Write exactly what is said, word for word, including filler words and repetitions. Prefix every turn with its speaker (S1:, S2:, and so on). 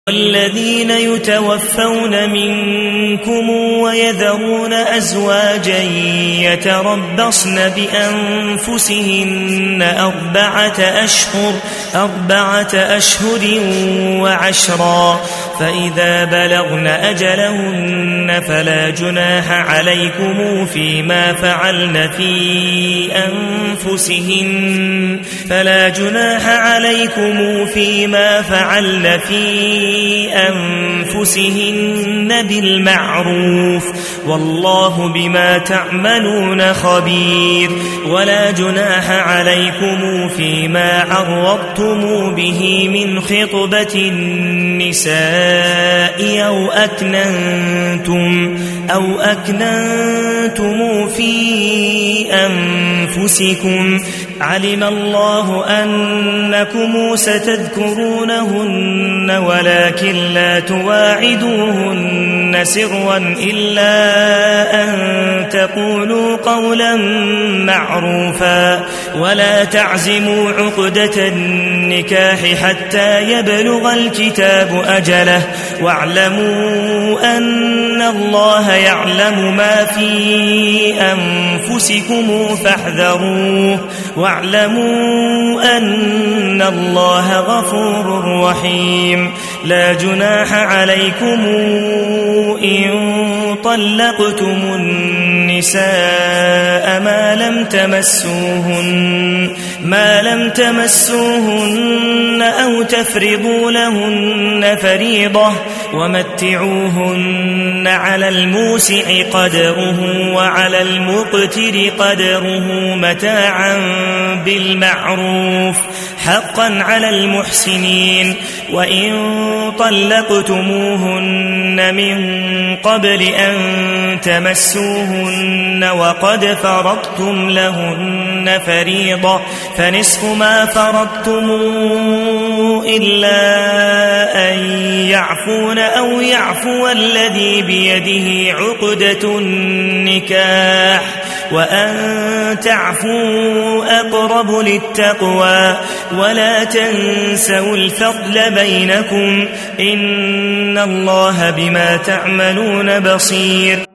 S1: والذين يتوفون منكم ويذرون أزواجا يتربصن بأنفسهن أربعة أشهر أربعة أشهر وعشرا فإذا بلغن أجلهن فلا جناح عليكم فيما فعلن في أنفسهن فلا جناح عليكم فيما فعلن في أنفسهن بالمعروف والله بما تعملون خبير ولا جناح عليكم فيما عرضتم به من خطبة النساء أو أكننتم أو أكننتم في أنفسكم علم الله أنكم ستذكرونهن ولكن لا تواعدوهن سرا إلا أن تقولوا قولا معروفا ولا تعزموا عقدة النكاح حتى يبلغ الكتاب أجله واعلموا أن الله يعلم ما في أنفسكم فاحذروه واعلموا أن الله غفور رحيم لا جناح عليكم إن طلقتم النساء ما لم تمسوهن ما لم تمسوهن أو تفرضوا لهن فريضة ومتعوهن على الموسع قدره وعلى المقتر قدره متاعا بالمعروف حقا على المحسنين وإن طلقتموهن من قبل أن تمسوهن وقد فرضتم لهن فريضة فنصف ما فرضتم إلا أن يعفون أو يعفو الذي بيده عقدة النكاح وأن تعفوا أقرب للتقوى ولا تنسوا الفضل بينكم إن الله بما تعملون بصير.